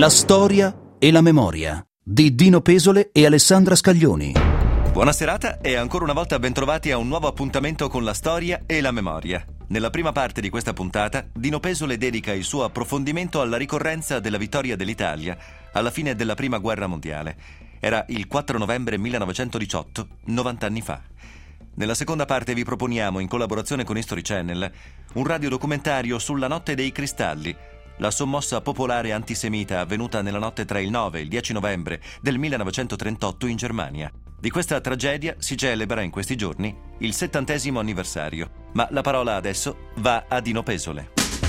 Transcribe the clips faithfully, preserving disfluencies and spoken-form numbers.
La storia e la memoria di Dino Pesole e Alessandra Scaglioni. Buona serata e ancora una volta bentrovati a un nuovo appuntamento con la storia e la memoria. Nella prima parte di questa puntata, Dino Pesole dedica il suo approfondimento alla ricorrenza della vittoria dell'Italia alla fine della Prima Guerra Mondiale. Era il quattro novembre millenovecentodiciotto, novanta anni fa. Nella seconda parte vi proponiamo, in collaborazione con History Channel, un radiodocumentario sulla Notte dei Cristalli, la sommossa popolare antisemita avvenuta nella notte tra il nove e il dieci novembre del millenovecentotrentotto in Germania. Di questa tragedia si celebra in questi giorni il settantesimo anniversario. Ma la parola adesso va a Dino Pesole.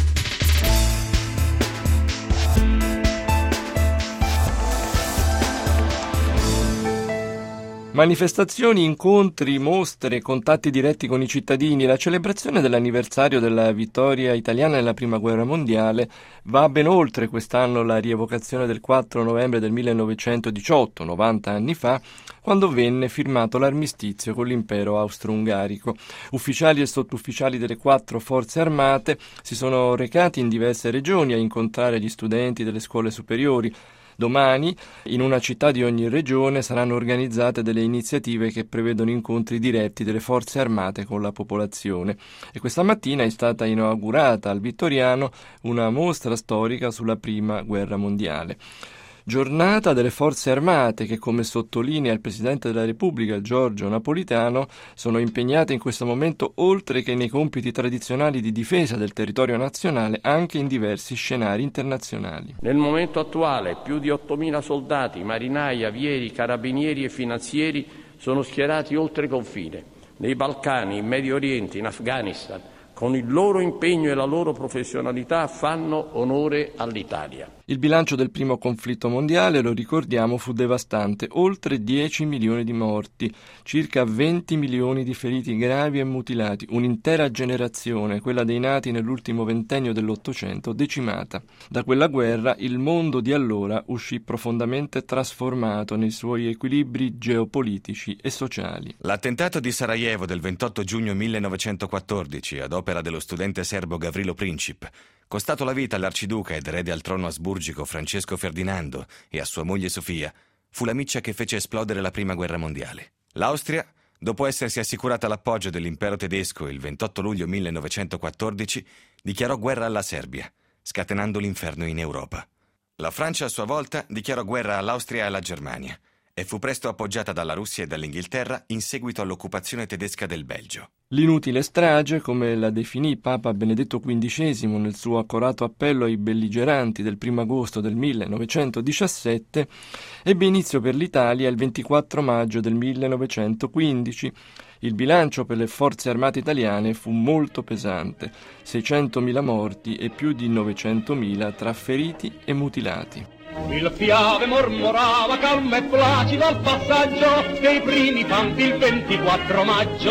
Manifestazioni, incontri, mostre, contatti diretti con i cittadini. La celebrazione dell'anniversario della vittoria italiana nella Prima Guerra Mondiale va ben oltre quest'anno la rievocazione del quattro novembre del millenovecentodiciotto, novanta anni fa, quando venne firmato l'armistizio con l'impero austro-ungarico. Ufficiali e sottufficiali delle quattro forze armate si sono recati in diverse regioni a incontrare gli studenti delle scuole superiori. Domani, in una città di ogni regione, saranno organizzate delle iniziative che prevedono incontri diretti delle forze armate con la popolazione. E questa mattina è stata inaugurata al Vittoriano una mostra storica sulla Prima Guerra Mondiale. Giornata delle Forze Armate che, come sottolinea il Presidente della Repubblica Giorgio Napolitano, sono impegnate in questo momento, oltre che nei compiti tradizionali di difesa del territorio nazionale, anche in diversi scenari internazionali. Nel momento attuale più di ottomila soldati, marinai, avieri, carabinieri e finanzieri sono schierati oltre confine, nei Balcani, in Medio Oriente, in Afghanistan. Con il loro impegno e la loro professionalità fanno onore all'Italia. Il bilancio del primo conflitto mondiale, lo ricordiamo, fu devastante. Oltre dieci milioni di morti, circa venti milioni di feriti gravi e mutilati, un'intera generazione, quella dei nati nell'ultimo ventennio dell'Ottocento, decimata. Da quella guerra il mondo di allora uscì profondamente trasformato nei suoi equilibri geopolitici e sociali. L'attentato di Sarajevo del ventotto giugno millenovecentoquattordici, ad opera dello studente serbo Gavrilo Princip, costato la vita all'arciduca ed erede al trono asburgico Francesco Ferdinando e a sua moglie Sofia, fu la miccia che fece esplodere la Prima Guerra Mondiale. L'Austria, dopo essersi assicurata l'appoggio dell'impero tedesco il ventotto luglio millenovecentoquattordici, dichiarò guerra alla Serbia, scatenando l'inferno in Europa. La Francia, a sua volta, dichiarò guerra all'Austria e alla Germania e fu presto appoggiata dalla Russia e dall'Inghilterra in seguito all'occupazione tedesca del Belgio. L'inutile strage, come la definì Papa Benedetto quindicesimo nel suo accorato appello ai belligeranti del primo agosto del millenovecentodiciassette, ebbe inizio per l'Italia il ventiquattro maggio del millenovecentoquindici. Il bilancio per le forze armate italiane fu molto pesante, seicentomila morti e più di novecentomila tra feriti e mutilati. Il Piave mormorava calmo e placido al passaggio dei primi campi il ventiquattro maggio.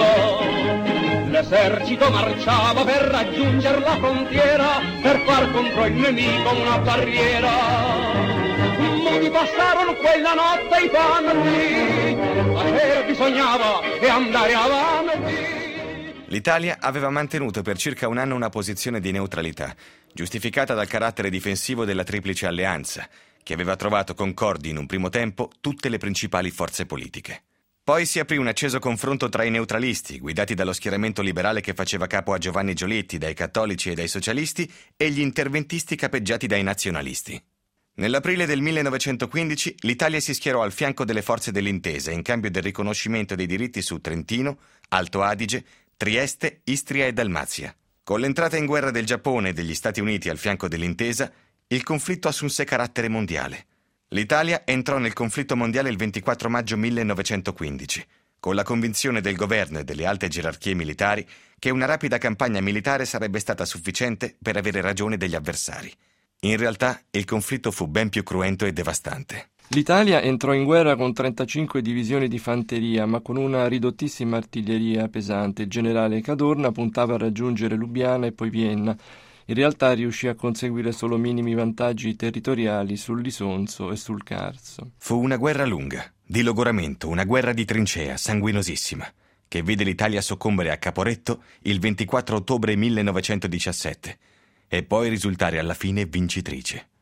L'esercito marciava per raggiungere la frontiera, per far contro il nemico una barriera. Molti passarono quella notte i panni, la sera bisognava e andare avanti. L'Italia aveva mantenuto per circa un anno una posizione di neutralità, giustificata dal carattere difensivo della Triplice Alleanza, che aveva trovato concordi in un primo tempo tutte le principali forze politiche. Poi si aprì un acceso confronto tra i neutralisti, guidati dallo schieramento liberale che faceva capo a Giovanni Giolitti, dai cattolici e dai socialisti, e gli interventisti capeggiati dai nazionalisti. Nell'aprile del millenovecentoquindici l'Italia si schierò al fianco delle forze dell'intesa in cambio del riconoscimento dei diritti su Trentino, Alto Adige, Trieste, Istria e Dalmazia. Con l'entrata in guerra del Giappone e degli Stati Uniti al fianco dell'intesa, il conflitto assunse carattere mondiale. L'Italia entrò nel conflitto mondiale il ventiquattro maggio millenovecentoquindici, con la convinzione del governo e delle alte gerarchie militari che una rapida campagna militare sarebbe stata sufficiente per avere ragione degli avversari. In realtà, il conflitto fu ben più cruento e devastante. L'Italia entrò in guerra con trentacinque divisioni di fanteria, ma con una ridottissima artiglieria pesante. Il generale Cadorna puntava a raggiungere Lubiana e poi Vienna. In realtà riuscì a conseguire solo minimi vantaggi territoriali sull'Isonzo e sul Carso. Fu una guerra lunga, di logoramento, una guerra di trincea, sanguinosissima, che vede l'Italia soccombere a Caporetto il ventiquattro ottobre millenovecentodiciassette e poi risultare alla fine vincitrice.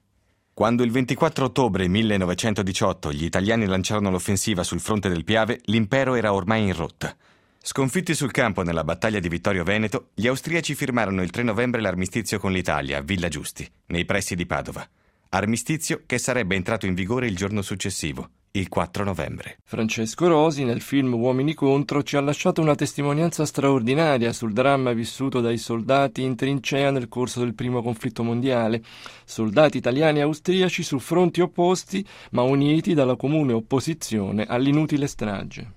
Quando il ventiquattro ottobre millenovecentodiciotto gli italiani lanciarono l'offensiva sul fronte del Piave, l'impero era ormai in rotta. Sconfitti sul campo nella battaglia di Vittorio Veneto, gli austriaci firmarono il tre novembre l'armistizio con l'Italia a Villa Giusti, nei pressi di Padova. Armistizio che sarebbe entrato in vigore il giorno successivo, il quattro novembre. Francesco Rosi, nel film Uomini contro, ci ha lasciato una testimonianza straordinaria sul dramma vissuto dai soldati in trincea nel corso del primo conflitto mondiale. Soldati italiani e austriaci su fronti opposti, ma uniti dalla comune opposizione all'inutile strage.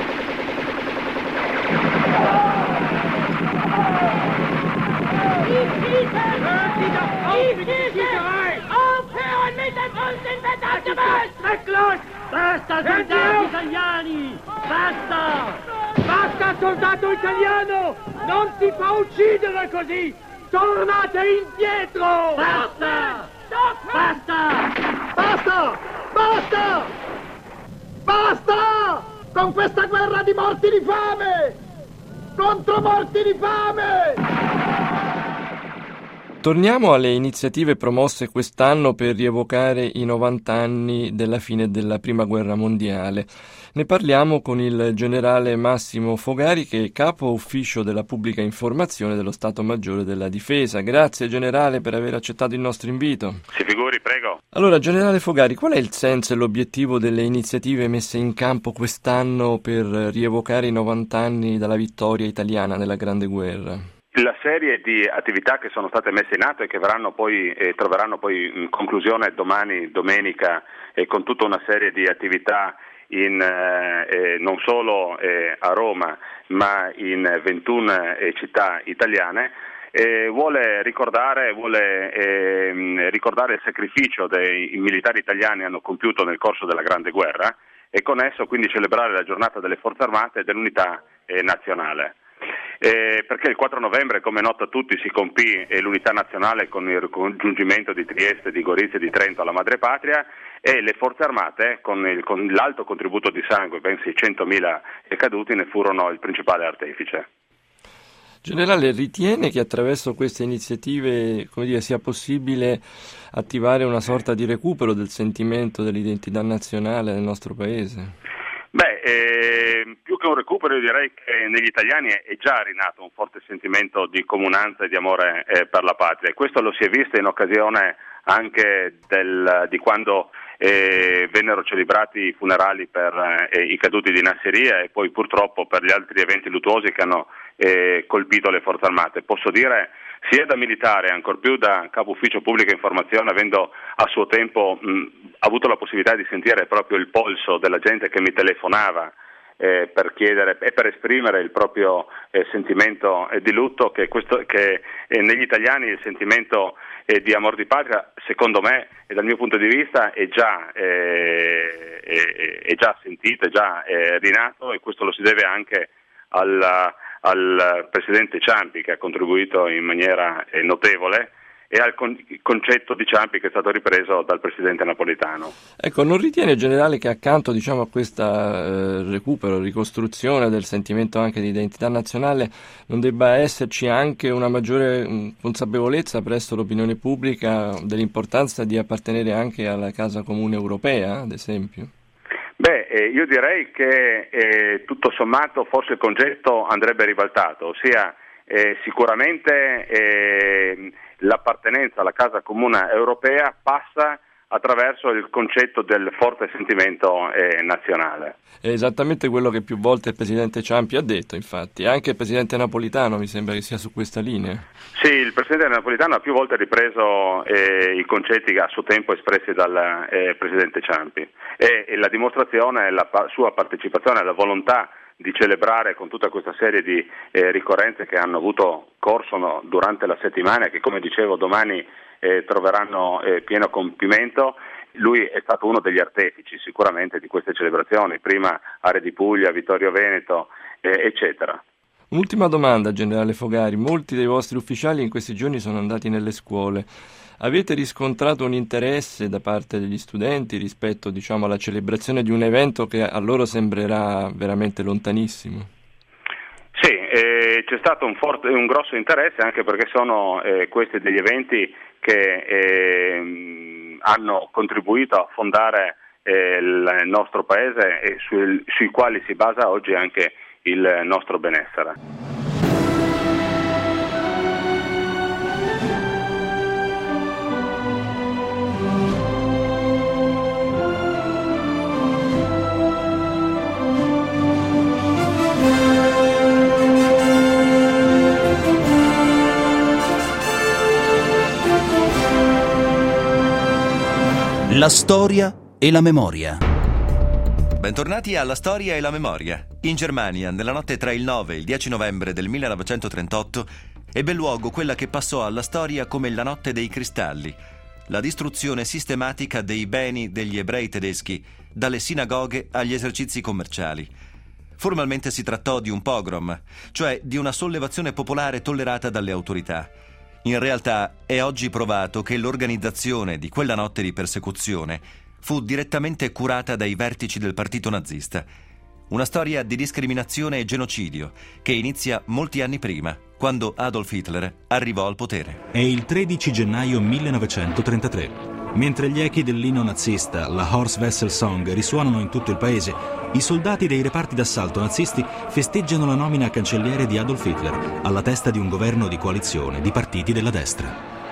Basta, soldati italiani! Basta! Basta, soldato italiano! Non si fa uccidere così! Tornate indietro! Basta! Basta! Basta! Basta! Basta! Con questa guerra di morti di fame! Contro morti di fame! Torniamo alle iniziative promosse quest'anno per rievocare i novanta anni della fine della Prima Guerra Mondiale. Ne parliamo con il generale Massimo Fogari, che è capo ufficio della pubblica informazione dello Stato Maggiore della Difesa. Grazie generale per aver accettato il nostro invito. Si figuri, prego. Allora, generale Fogari, qual è il senso e l'obiettivo delle iniziative messe in campo quest'anno per rievocare i novanta anni dalla vittoria italiana nella Grande Guerra? La serie di attività che sono state messe in atto e che verranno poi, eh, troveranno poi in conclusione domani, domenica, eh, con tutta una serie di attività in, eh, non solo eh, a Roma, ma in ventuno eh, città italiane, eh, vuole ricordare, vuole eh, ricordare il sacrificio dei militari italiani hanno compiuto nel corso della Grande Guerra e con esso quindi celebrare la giornata delle Forze Armate e dell'unità eh, nazionale. Eh, perché il quattro novembre, come è noto a tutti, si compì eh, l'unità nazionale con il raggiungimento di Trieste, di Gorizia e di Trento alla madrepatria e le forze armate, con, il, con l'alto contributo di sangue, ben seicentomila caduti, ne furono il principale artefice. Generale, ritiene che attraverso queste iniziative, come dire, sia possibile attivare una sorta di recupero del sentimento dell'identità nazionale nel nostro Paese? Beh, eh, più che un recupero io direi che negli italiani è già rinato un forte sentimento di comunanza e di amore eh, per la patria e questo lo si è visto in occasione anche del, di quando eh, vennero celebrati i funerali per eh, i caduti di Nassiriya e poi purtroppo per gli altri eventi luttuosi che hanno eh, colpito le forze armate. Posso dire sia da militare, ancor più da capo ufficio pubblica informazione, avendo a suo tempo mh, avuto la possibilità di sentire proprio il polso della gente che mi telefonava eh, per chiedere e per esprimere il proprio eh, sentimento eh, di lutto, che, questo, che eh, negli italiani il sentimento eh, di amor di patria, secondo me e dal mio punto di vista, è già, eh, è, è già sentito, è già eh, rinato e questo lo si deve anche alla al Presidente Ciampi che ha contribuito in maniera eh, notevole e al con- concetto di Ciampi che è stato ripreso dal Presidente Napolitano. Ecco, non ritiene generale che accanto diciamo, a questa eh, recupero, ricostruzione del sentimento anche di identità nazionale non debba esserci anche una maggiore mh, consapevolezza presso l'opinione pubblica dell'importanza di appartenere anche alla Casa Comune Europea, ad esempio? Beh, eh, io direi che eh, tutto sommato forse il concetto andrebbe ribaltato, ossia eh, sicuramente eh, l'appartenenza alla Casa Comune Europea passa attraverso il concetto del forte sentimento eh, nazionale. È esattamente quello che più volte il Presidente Ciampi ha detto, infatti, anche il Presidente Napolitano mi sembra che sia su questa linea. Sì, il Presidente Napolitano ha più volte ripreso eh, i concetti a suo tempo espressi dal eh, Presidente Ciampi e, e la dimostrazione è la pa- sua partecipazione, la volontà di celebrare con tutta questa serie di eh, ricorrenze che hanno avuto corso no, durante la settimana e che, come dicevo, domani eh, troveranno eh, pieno compimento. Lui è stato uno degli artefici sicuramente di queste celebrazioni, prima Are di Puglia, Vittorio Veneto, eh, eccetera. Un'ultima domanda, generale Fogari. Molti dei vostri ufficiali in questi giorni sono andati nelle scuole. Avete riscontrato un interesse da parte degli studenti rispetto, diciamo, alla celebrazione di un evento che a loro sembrerà veramente lontanissimo? Sì, eh, c'è stato un, forte, un grosso interesse anche perché sono eh, questi degli eventi che eh, hanno contribuito a fondare eh, il nostro paese e sui, sui quali si basa oggi anche il nostro benessere. La storia e la memoria. Bentornati alla Storia e la Memoria. In Germania, nella notte tra il nove e il dieci novembre del millenovecentotrentotto, ebbe luogo quella che passò alla storia come la notte dei cristalli, la distruzione sistematica dei beni degli ebrei tedeschi, dalle sinagoghe agli esercizi commerciali. Formalmente si trattò di un pogrom, cioè di una sollevazione popolare tollerata dalle autorità. In realtà è oggi provato che l'organizzazione di quella notte di persecuzione fu direttamente curata dai vertici del partito nazista. Una storia di discriminazione e genocidio che inizia molti anni prima, quando Adolf Hitler arrivò al potere. È il tredici gennaio millenovecentotrentatré. Mentre gli echi dell'inno nazista, la Horst-Wessel-Song, risuonano in tutto il paese, i soldati dei reparti d'assalto nazisti festeggiano la nomina a cancelliere di Adolf Hitler, alla testa di un governo di coalizione di partiti della destra.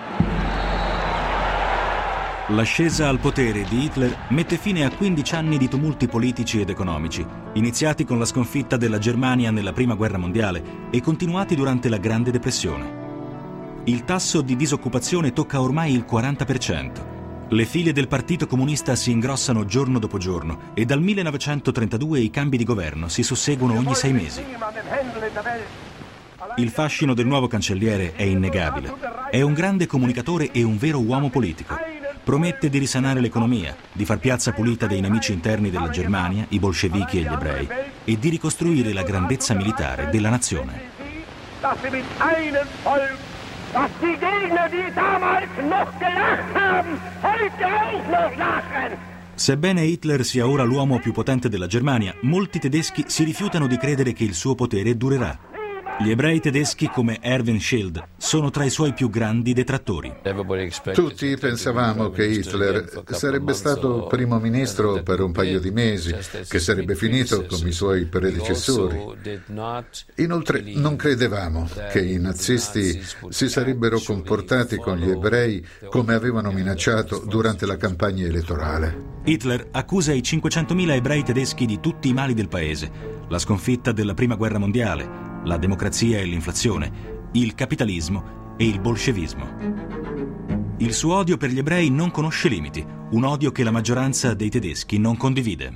L'ascesa al potere di Hitler mette fine a quindici anni di tumulti politici ed economici, iniziati con la sconfitta della Germania nella Prima Guerra Mondiale e continuati durante la Grande Depressione. Il tasso di disoccupazione tocca ormai il quaranta per cento. Le file del Partito Comunista si ingrossano giorno dopo giorno e dal millenovecentotrentadue i cambi di governo si susseguono ogni sei mesi. Il fascino del nuovo cancelliere è innegabile. È un grande comunicatore e un vero uomo politico. Promette di risanare l'economia, di far piazza pulita dei nemici interni della Germania, i bolscevichi e gli ebrei, e di ricostruire la grandezza militare della nazione. Dass die Gegner, die damals noch gelacht haben, heute auch noch lachen. Sebbene Hitler sia ora l'uomo più potente della Germania, molti tedeschi si rifiutano di credere che il suo potere durerà. Gli ebrei tedeschi come Erwin Schild sono tra i suoi più grandi detrattori. Tutti pensavamo che Hitler sarebbe stato primo ministro per un paio di mesi, che sarebbe finito come i suoi predecessori. Inoltre non credevamo che i nazisti si sarebbero comportati con gli ebrei come avevano minacciato durante la campagna elettorale. Hitler accusa i cinquecentomila ebrei tedeschi di tutti i mali del paese: la sconfitta della Prima Guerra Mondiale, la democrazia e l'inflazione, il capitalismo e il bolscevismo. Il suo odio per gli ebrei non conosce limiti, un odio che la maggioranza dei tedeschi non condivide.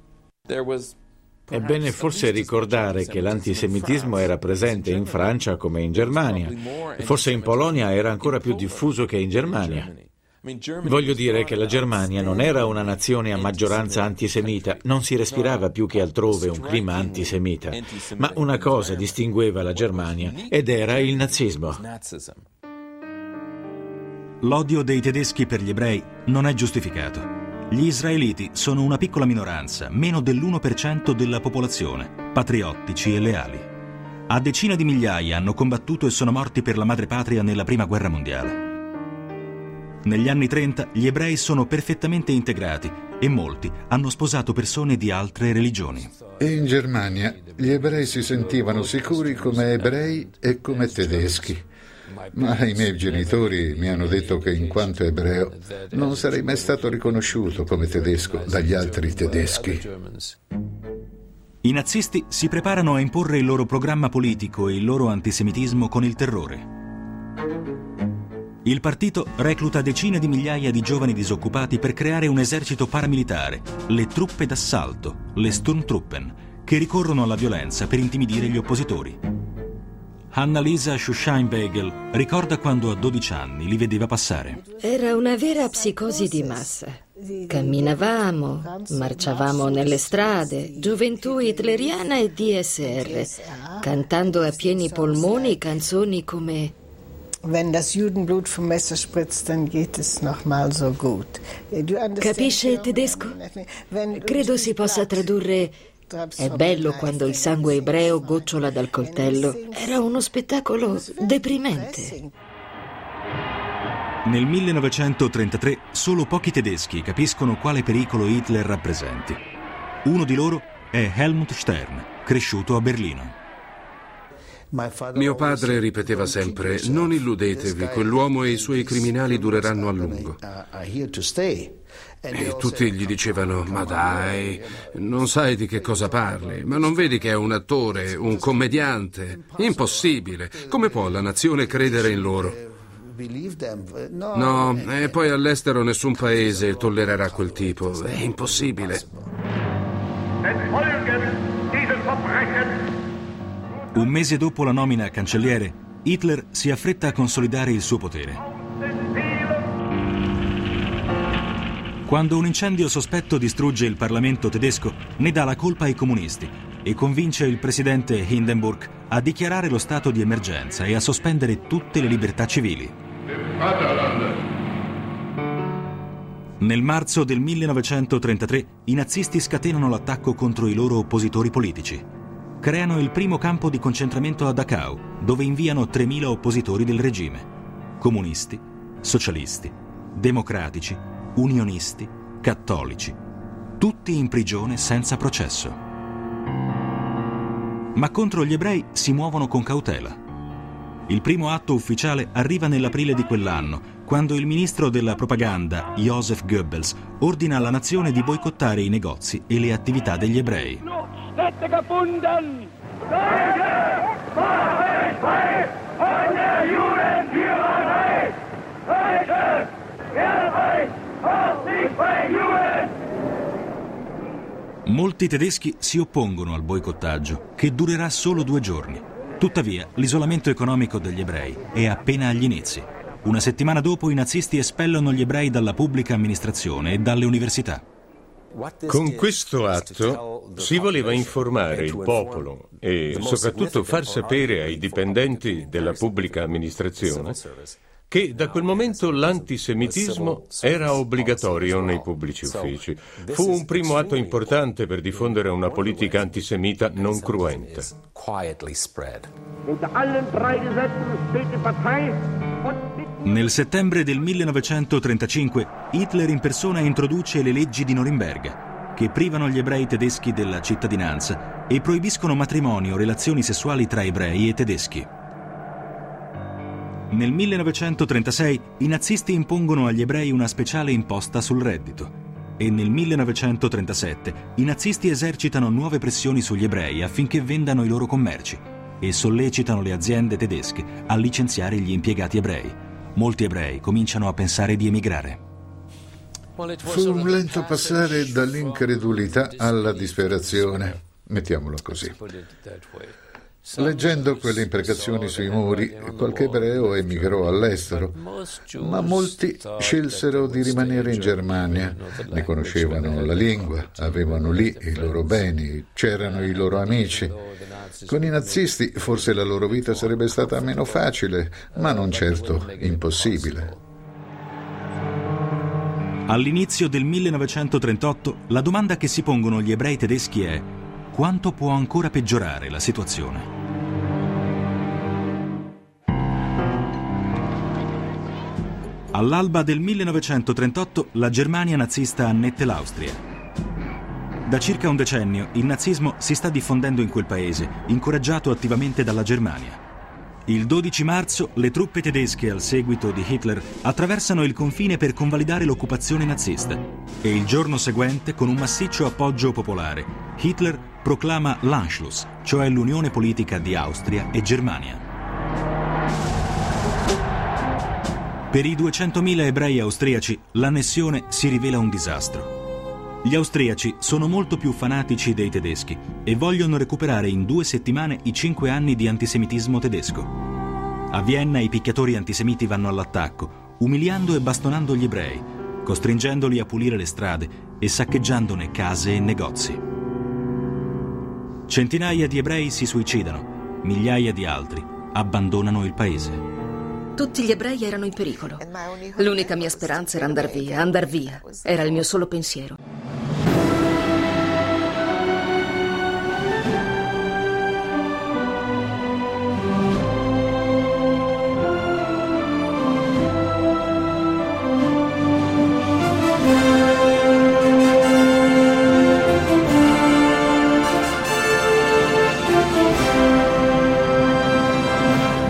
È bene forse ricordare che l'antisemitismo era presente in Francia come in Germania, e forse in Polonia era ancora più diffuso che in Germania. Voglio dire che la Germania non era una nazione a maggioranza antisemita, non si respirava più che altrove un clima antisemita, ma una cosa distingueva la Germania ed era il nazismo. L'odio dei tedeschi per gli ebrei non è giustificato. Gli israeliti sono una piccola minoranza, meno dell'uno per cento della popolazione, patriottici e leali. A decine di migliaia hanno combattuto e sono morti per la madrepatria nella Prima Guerra Mondiale. Negli anni trenta gli ebrei sono perfettamente integrati e molti hanno sposato persone di altre religioni. In Germania gli ebrei si sentivano sicuri come ebrei e come tedeschi. Ma i miei genitori mi hanno detto che in quanto ebreo non sarei mai stato riconosciuto come tedesco dagli altri tedeschi. I nazisti si preparano a imporre il loro programma politico e il loro antisemitismo con il terrore. Il partito recluta decine di migliaia di giovani disoccupati per creare un esercito paramilitare, le truppe d'assalto, le Sturmtruppen, che ricorrono alla violenza per intimidire gli oppositori. Annalisa Schuscheinbeigel ricorda quando a dodici anni li vedeva passare. Era una vera psicosi di massa. Camminavamo, marciavamo nelle strade, gioventù hitleriana e D S R, cantando a pieni polmoni canzoni come Wenn das Judenblut vom Messer spritzt, dann geht es noch mal so gut. Capisce tedesco? Credo si possa tradurre: è bello quando il sangue ebreo gocciola dal coltello. Era uno spettacolo deprimente. Nel millenovecentotrentatré solo pochi tedeschi capiscono quale pericolo Hitler rappresenti. Uno di loro è Helmut Stern, cresciuto a Berlino. Mio padre ripeteva sempre: non illudetevi, quell'uomo e i suoi criminali dureranno a lungo. E tutti gli dicevano: ma dai, non sai di che cosa parli, ma non vedi che è un attore, un commediante? Impossibile, come può la nazione credere in loro? No, e poi all'estero nessun paese tollererà quel tipo, è impossibile. Un mese dopo la nomina a cancelliere, Hitler si affretta a consolidare il suo potere. Quando un incendio sospetto distrugge il Parlamento tedesco, ne dà la colpa ai comunisti e convince il presidente Hindenburg a dichiarare lo stato di emergenza e a sospendere tutte le libertà civili. Nel marzo del millenovecentotrentatré i nazisti scatenano l'attacco contro i loro oppositori politici. Creano il primo campo di concentramento a Dachau, dove inviano tremila oppositori del regime. Comunisti, socialisti, democratici, unionisti, cattolici, tutti in prigione senza processo. Ma contro gli ebrei si muovono con cautela. Il primo atto ufficiale arriva nell'aprile di quell'anno, quando il ministro della propaganda, Joseph Goebbels, ordina alla nazione di boicottare i negozi e le attività degli ebrei. Molti tedeschi si oppongono al boicottaggio, che durerà solo due giorni. Tuttavia, l'isolamento economico degli ebrei è appena agli inizi. Una settimana dopo i nazisti espellono gli ebrei dalla pubblica amministrazione e dalle università. Con questo atto si voleva informare il popolo e soprattutto far sapere ai dipendenti della pubblica amministrazione che da quel momento l'antisemitismo era obbligatorio nei pubblici uffici. Fu un primo atto importante per diffondere una politica antisemita non cruenta. Nel settembre del millenovecentotrentacinque Hitler in persona introduce le leggi di Norimberga, che privano gli ebrei tedeschi della cittadinanza e proibiscono matrimoni o relazioni sessuali tra ebrei e tedeschi. Nel millenovecentotrentasei i nazisti impongono agli ebrei una speciale imposta sul reddito e nel millenovecentotrentasette i nazisti esercitano nuove pressioni sugli ebrei affinché vendano i loro commerci e sollecitano le aziende tedesche a licenziare gli impiegati ebrei. Molti ebrei cominciano a pensare di emigrare. Fu un lento passare dall'incredulità alla disperazione, mettiamolo così. Leggendo quelle imprecazioni sui muri, qualche ebreo emigrò all'estero, ma molti scelsero di rimanere in Germania. Ne conoscevano la lingua, avevano lì i loro beni, c'erano i loro amici. Con i nazisti forse la loro vita sarebbe stata meno facile, ma non certo impossibile. All'inizio del millenovecentotrentotto, la domanda che si pongono gli ebrei tedeschi è: quanto può ancora peggiorare la situazione? All'alba del millenovecentotrentotto la Germania nazista annette l'Austria. Da circa un decennio il nazismo si sta diffondendo in quel paese, incoraggiato attivamente dalla Germania. Il dodici marzo le truppe tedesche, al seguito di Hitler, attraversano il confine per convalidare l'occupazione nazista e il giorno seguente, con un massiccio appoggio popolare, Hitler proclama l'Anschluss, cioè l'unione politica di Austria e Germania. Per i duecentomila ebrei austriaci l'annessione si rivela un disastro. Gli austriaci sono molto più fanatici dei tedeschi e vogliono recuperare in due settimane i cinque anni di antisemitismo tedesco. A Vienna i picchiatori antisemiti vanno all'attacco, umiliando e bastonando gli ebrei, costringendoli a pulire le strade e saccheggiandone case e negozi. Centinaia di ebrei si suicidano, migliaia di altri abbandonano il paese. Tutti gli ebrei erano in pericolo. L'unica mia speranza era andar via, andar via. Era il mio solo pensiero.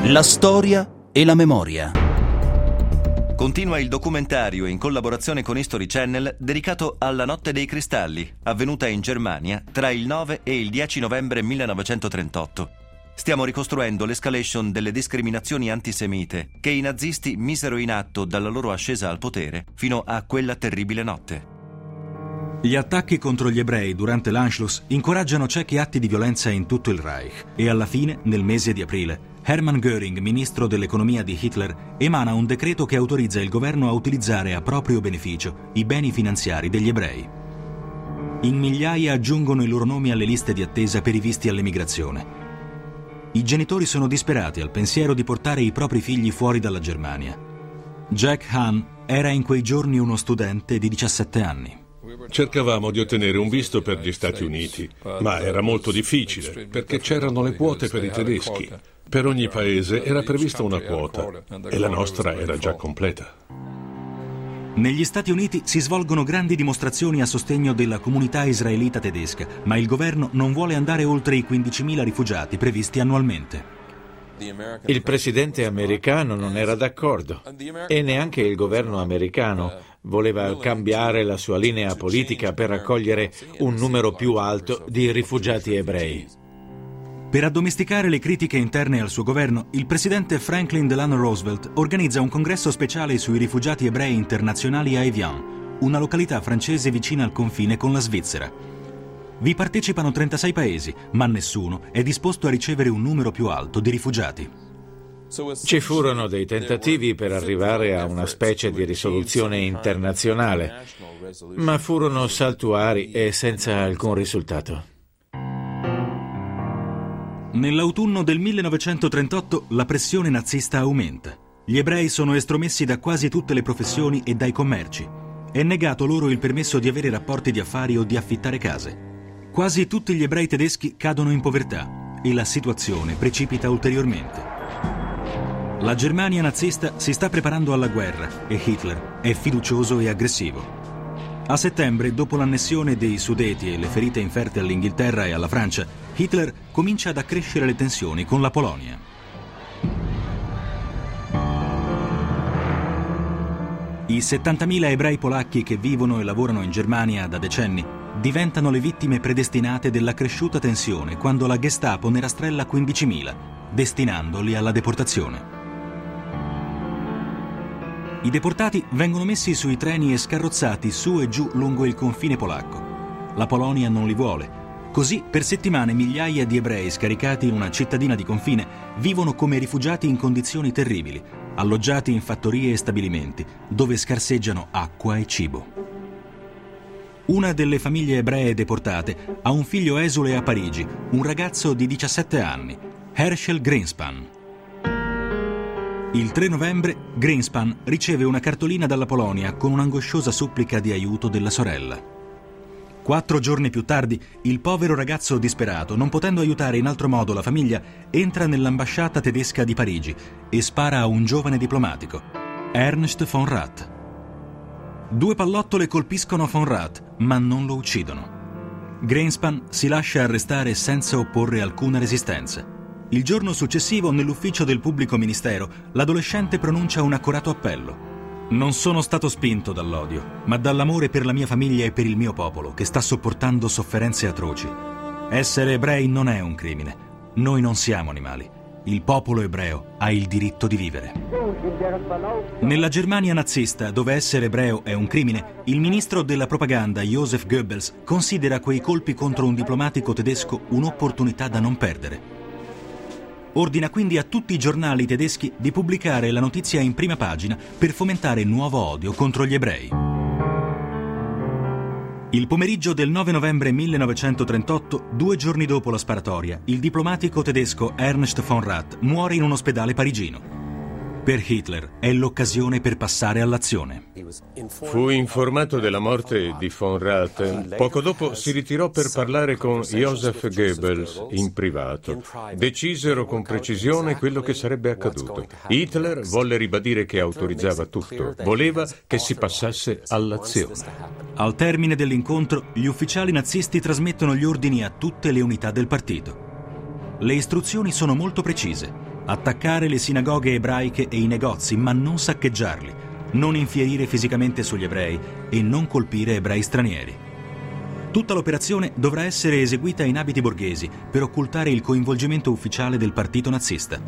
La storia e la memoria. Continua il documentario in collaborazione con History Channel dedicato alla Notte dei Cristalli, avvenuta in Germania tra il nove e il dieci novembre millenovecentotrentotto. Stiamo ricostruendo l'escalation delle discriminazioni antisemite che i nazisti misero in atto dalla loro ascesa al potere fino a quella terribile notte. Gli attacchi contro gli ebrei durante l'Anschluss incoraggiano ciechi atti di violenza in tutto il Reich e alla fine, nel mese di aprile, Hermann Göring, ministro dell'economia di Hitler, emana un decreto che autorizza il governo a utilizzare a proprio beneficio i beni finanziari degli ebrei. In migliaia aggiungono i loro nomi alle liste di attesa per i visti all'emigrazione. I genitori sono disperati al pensiero di portare i propri figli fuori dalla Germania. Jack Hahn era in quei giorni uno studente di diciassette anni. Cercavamo di ottenere un visto per gli Stati Uniti, ma era molto difficile perché c'erano le quote per i tedeschi. Per ogni paese era prevista una quota e la nostra era già completa. Negli Stati Uniti si svolgono grandi dimostrazioni a sostegno della comunità israelita tedesca, ma il governo non vuole andare oltre i quindicimila rifugiati previsti annualmente. Il presidente americano non era d'accordo e neanche il governo americano voleva cambiare la sua linea politica per accogliere un numero più alto di rifugiati ebrei. Per addomesticare le critiche interne al suo governo, il presidente Franklin Delano Roosevelt organizza un congresso speciale sui rifugiati ebrei internazionali a Evian, una località francese vicina al confine con la Svizzera. Vi partecipano trentasei paesi, ma nessuno è disposto a ricevere un numero più alto di rifugiati. Ci furono dei tentativi per arrivare a una specie di risoluzione internazionale, ma furono saltuari e senza alcun risultato. Nell'autunno del millenovecentotrentotto la pressione nazista aumenta. Gli ebrei sono estromessi da quasi tutte le professioni e dai commerci. È negato loro il permesso di avere rapporti di affari o di affittare case. Quasi tutti gli ebrei tedeschi cadono in povertà e la situazione precipita ulteriormente. La Germania nazista si sta preparando alla guerra e Hitler è fiducioso e aggressivo. A settembre, dopo l'annessione dei Sudeti e le ferite inferte all'Inghilterra e alla Francia, Hitler comincia ad accrescere le tensioni con la Polonia. I settantamila ebrei polacchi che vivono e lavorano in Germania da decenni diventano le vittime predestinate della cresciuta tensione quando la Gestapo ne rastrella quindicimila, destinandoli alla deportazione. I deportati vengono messi sui treni e scarrozzati su e giù lungo il confine polacco. La Polonia non li vuole. Così, per settimane, migliaia di ebrei scaricati in una cittadina di confine vivono come rifugiati in condizioni terribili, alloggiati in fattorie e stabilimenti, dove scarseggiano acqua e cibo. Una delle famiglie ebree deportate ha un figlio esule a Parigi, un ragazzo di diciassette anni, Herschel Greenspan. Il tre novembre Greenspan riceve una cartolina dalla Polonia con un'angosciosa supplica di aiuto della sorella. Quattro giorni più tardi, il povero ragazzo disperato, non potendo aiutare in altro modo la famiglia, entra nell'ambasciata tedesca di Parigi e spara a un giovane diplomatico, Ernst von Rath. Due pallottole colpiscono von Rath, ma non lo uccidono. Greenspan si lascia arrestare senza opporre alcuna resistenza. Il giorno successivo, nell'ufficio del pubblico ministero, l'adolescente pronuncia un accorato appello. Non sono stato spinto dall'odio, ma dall'amore per la mia famiglia e per il mio popolo, che sta sopportando sofferenze atroci. Essere ebrei non è un crimine. Noi non siamo animali. Il popolo ebreo ha il diritto di vivere. Nella Germania nazista, dove essere ebreo è un crimine, il ministro della propaganda Joseph Goebbels considera quei colpi contro un diplomatico tedesco un'opportunità da non perdere. Ordina quindi a tutti i giornali tedeschi di pubblicare la notizia in prima pagina per fomentare nuovo odio contro gli ebrei. Il pomeriggio del nove novembre millenovecentotrentotto, due giorni dopo la sparatoria, il diplomatico tedesco Ernst von Rath muore in un ospedale parigino. Per Hitler è l'occasione per passare all'azione. Fu informato della morte di von Rath. Poco dopo si ritirò per parlare con Joseph Goebbels in privato. Decisero con precisione quello che sarebbe accaduto. Hitler volle ribadire che autorizzava tutto. Voleva che si passasse all'azione. Al termine dell'incontro, gli ufficiali nazisti trasmettono gli ordini a tutte le unità del partito. Le istruzioni sono molto precise. attaccare le sinagoghe ebraiche e i negozi, ma non saccheggiarli, non infierire fisicamente sugli ebrei e non colpire ebrei stranieri. Tutta l'operazione dovrà essere eseguita in abiti borghesi per occultare il coinvolgimento ufficiale del partito nazista.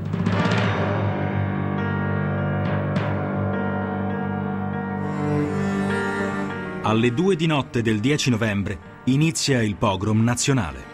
Alle due di notte del dieci novembre inizia il pogrom nazionale.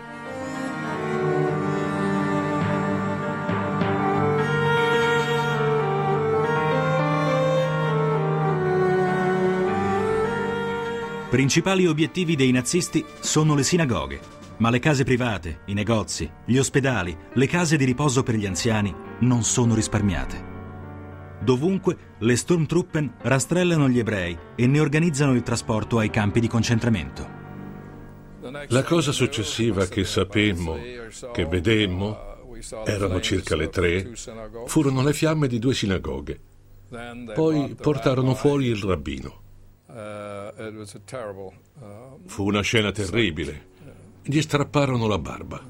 Principali obiettivi dei nazisti sono le sinagoghe, ma le case private, i negozi, gli ospedali, le case di riposo per gli anziani non sono risparmiate. Dovunque le Sturmtruppen rastrellano gli ebrei e ne organizzano il trasporto ai campi di concentramento. La cosa successiva che sapemmo, che vedemmo, erano circa le tre, furono le fiamme di due sinagoghe. Poi portarono fuori il rabbino. Fu una scena terribile. Gli strapparono la barba.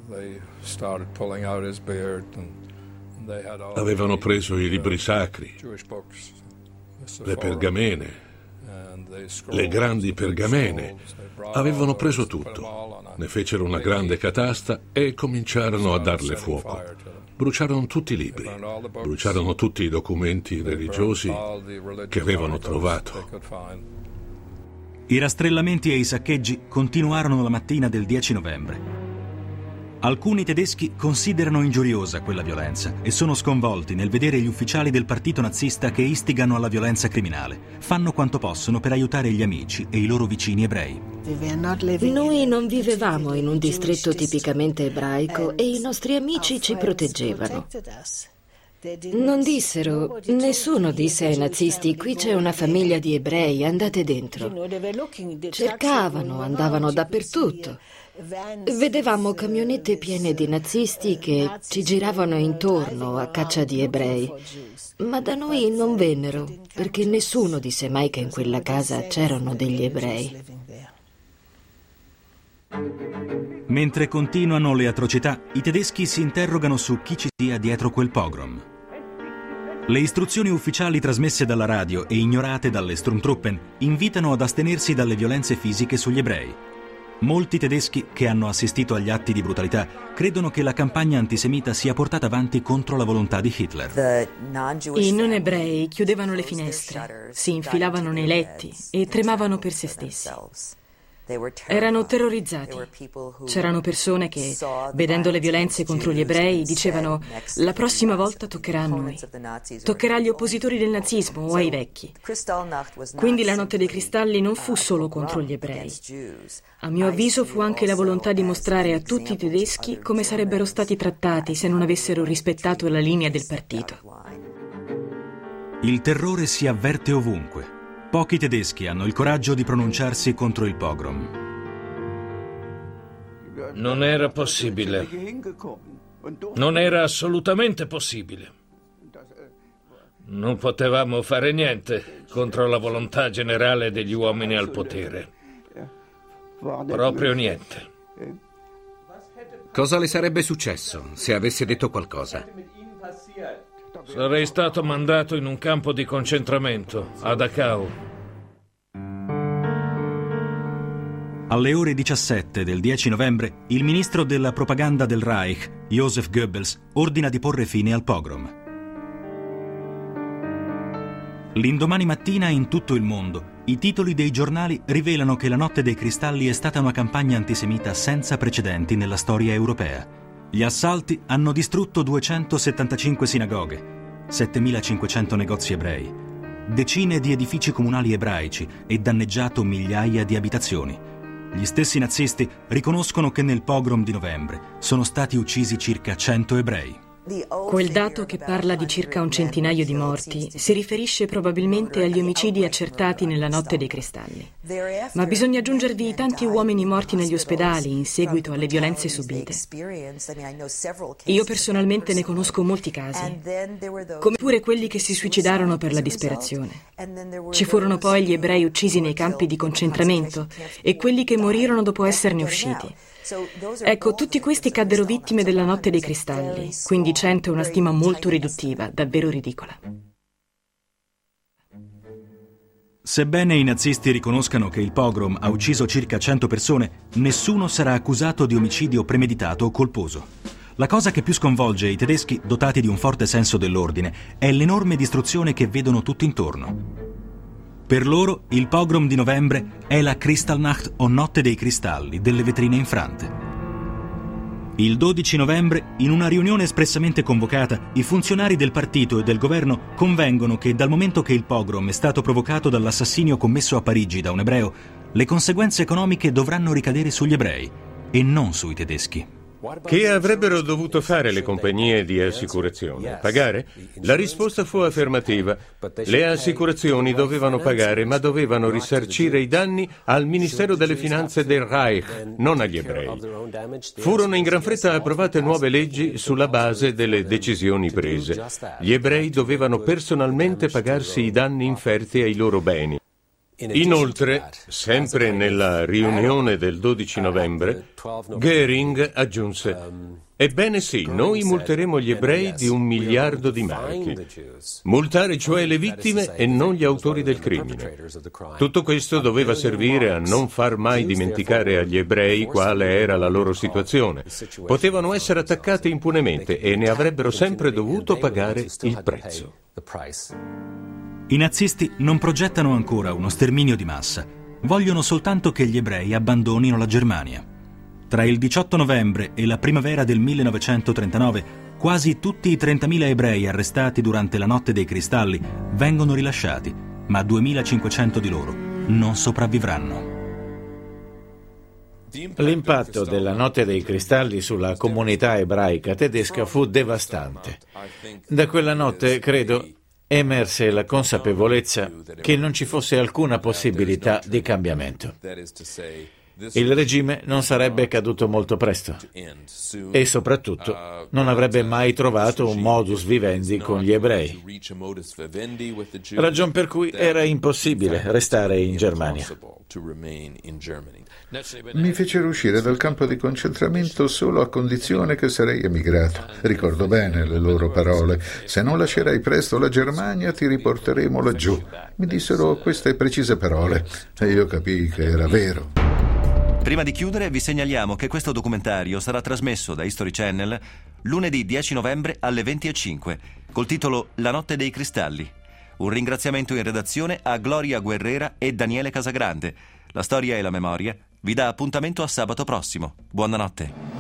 Avevano preso i libri sacri, le pergamene, le grandi pergamene. Avevano preso tutto. Ne fecero una grande catasta e cominciarono a darle fuoco. Bruciarono tutti i libri, bruciarono tutti i documenti religiosi che avevano trovato. I rastrellamenti e i saccheggi continuarono la mattina del dieci novembre. Alcuni tedeschi considerano ingiuriosa quella violenza e sono sconvolti nel vedere gli ufficiali del partito nazista che istigano alla violenza criminale. Fanno quanto possono per aiutare gli amici e i loro vicini ebrei. Noi non vivevamo in un distretto tipicamente ebraico e i nostri amici ci proteggevano. Non dissero, nessuno disse ai nazisti: qui c'è una famiglia di ebrei, andate dentro. Cercavano, andavano dappertutto. Vedevamo camionette piene di nazisti che ci giravano intorno a caccia di ebrei, ma da noi non vennero, perché nessuno disse mai che in quella casa c'erano degli ebrei. Mentre continuano le atrocità, i tedeschi si interrogano su chi ci sia dietro quel pogrom. Le istruzioni ufficiali trasmesse dalla radio e ignorate dalle Sturmtruppen invitano ad astenersi dalle violenze fisiche sugli ebrei. Molti tedeschi che hanno assistito agli atti di brutalità credono che la campagna antisemita sia portata avanti contro la volontà di Hitler. I non ebrei chiudevano le finestre, si infilavano nei letti e tremavano per se stessi. Erano terrorizzati. C'erano persone che, vedendo le violenze contro gli ebrei, dicevano: la prossima volta toccherà a noi. Toccherà agli oppositori del nazismo o ai vecchi. Quindi la notte dei cristalli non fu solo contro gli ebrei. A mio avviso fu anche la volontà di mostrare a tutti i tedeschi come sarebbero stati trattati se non avessero rispettato la linea del partito. Il terrore si avverte ovunque. Pochi tedeschi hanno il coraggio di pronunciarsi contro il pogrom. Non era possibile. Non era assolutamente possibile. Non potevamo fare niente contro la volontà generale degli uomini al potere. Proprio niente. Cosa le sarebbe successo se avesse detto qualcosa? Sarei stato mandato in un campo di concentramento, a Dachau. Alle ore diciassette del dieci novembre, il ministro della propaganda del Reich, Joseph Goebbels, ordina di porre fine al pogrom. L'indomani mattina in tutto il mondo, i titoli dei giornali rivelano che la Notte dei Cristalli è stata una campagna antisemita senza precedenti nella storia europea. Gli assalti hanno distrutto duecentosettantacinque sinagoghe, settemilacinquecento negozi ebrei, decine di edifici comunali ebraici e danneggiato migliaia di abitazioni. Gli stessi nazisti riconoscono che nel pogrom di novembre sono stati uccisi circa cento ebrei. Quel dato, che parla di circa un centinaio di morti, si riferisce probabilmente agli omicidi accertati nella Notte dei Cristalli. Ma bisogna aggiungervi i tanti uomini morti negli ospedali in seguito alle violenze subite. Io personalmente ne conosco molti casi, come pure quelli che si suicidarono per la disperazione. Ci furono poi gli ebrei uccisi nei campi di concentramento e quelli che morirono dopo esserne usciti. Ecco, tutti questi caddero vittime della notte dei cristalli, quindi cento è una stima molto riduttiva, davvero ridicola. Sebbene i nazisti riconoscano che il pogrom ha ucciso circa cento persone, nessuno sarà accusato di omicidio premeditato o colposo. La cosa che più sconvolge i tedeschi, dotati di un forte senso dell'ordine, è l'enorme distruzione che vedono tutto intorno. Per loro, il pogrom di novembre è la Kristallnacht o Notte dei Cristalli delle vetrine infrante. Il dodici novembre, in una riunione espressamente convocata, i funzionari del partito e del governo convengono che dal momento che il pogrom è stato provocato dall'assassinio commesso a Parigi da un ebreo, le conseguenze economiche dovranno ricadere sugli ebrei e non sui tedeschi. Che avrebbero dovuto fare le compagnie di assicurazione? Pagare? La risposta fu affermativa. Le assicurazioni dovevano pagare, ma dovevano risarcire i danni al Ministero delle Finanze del Reich, non agli ebrei. Furono in gran fretta approvate nuove leggi sulla base delle decisioni prese. Gli ebrei dovevano personalmente pagarsi i danni inferti ai loro beni. Inoltre, sempre nella riunione del dodici novembre, Göring aggiunse: ebbene sì, noi multeremo gli ebrei di un miliardo di marchi. Multare cioè le vittime e non gli autori del crimine. Tutto questo doveva servire a non far mai dimenticare agli ebrei quale era la loro situazione. Potevano essere attaccati impunemente e ne avrebbero sempre dovuto pagare il prezzo. I nazisti non progettano ancora uno sterminio di massa, vogliono soltanto che gli ebrei abbandonino la Germania. Tra il diciotto novembre e la primavera del millenovecentotrentanove, quasi tutti i trentamila ebrei arrestati durante la Notte dei Cristalli vengono rilasciati, ma duemilacinquecento di loro non sopravvivranno. L'impatto della Notte dei Cristalli sulla comunità ebraica tedesca fu devastante. Da quella notte, credo, emerse la consapevolezza che non ci fosse alcuna possibilità di cambiamento. Il regime non sarebbe caduto molto presto e soprattutto non avrebbe mai trovato un modus vivendi con gli ebrei, ragion per cui era impossibile restare in Germania. Mi fecero uscire dal campo di concentramento solo a condizione che sarei emigrato. Ricordo bene le loro parole: se non lascerai presto la Germania ti riporteremo laggiù. Mi dissero queste precise parole e io capii che era vero. Prima di chiudere vi segnaliamo che questo documentario sarà trasmesso da History Channel lunedì dieci novembre alle venti e cinque col titolo La Notte dei Cristalli. Un ringraziamento in redazione a Gloria Guerrera e Daniele Casagrande. La storia e la memoria vi dà appuntamento a sabato prossimo. Buonanotte.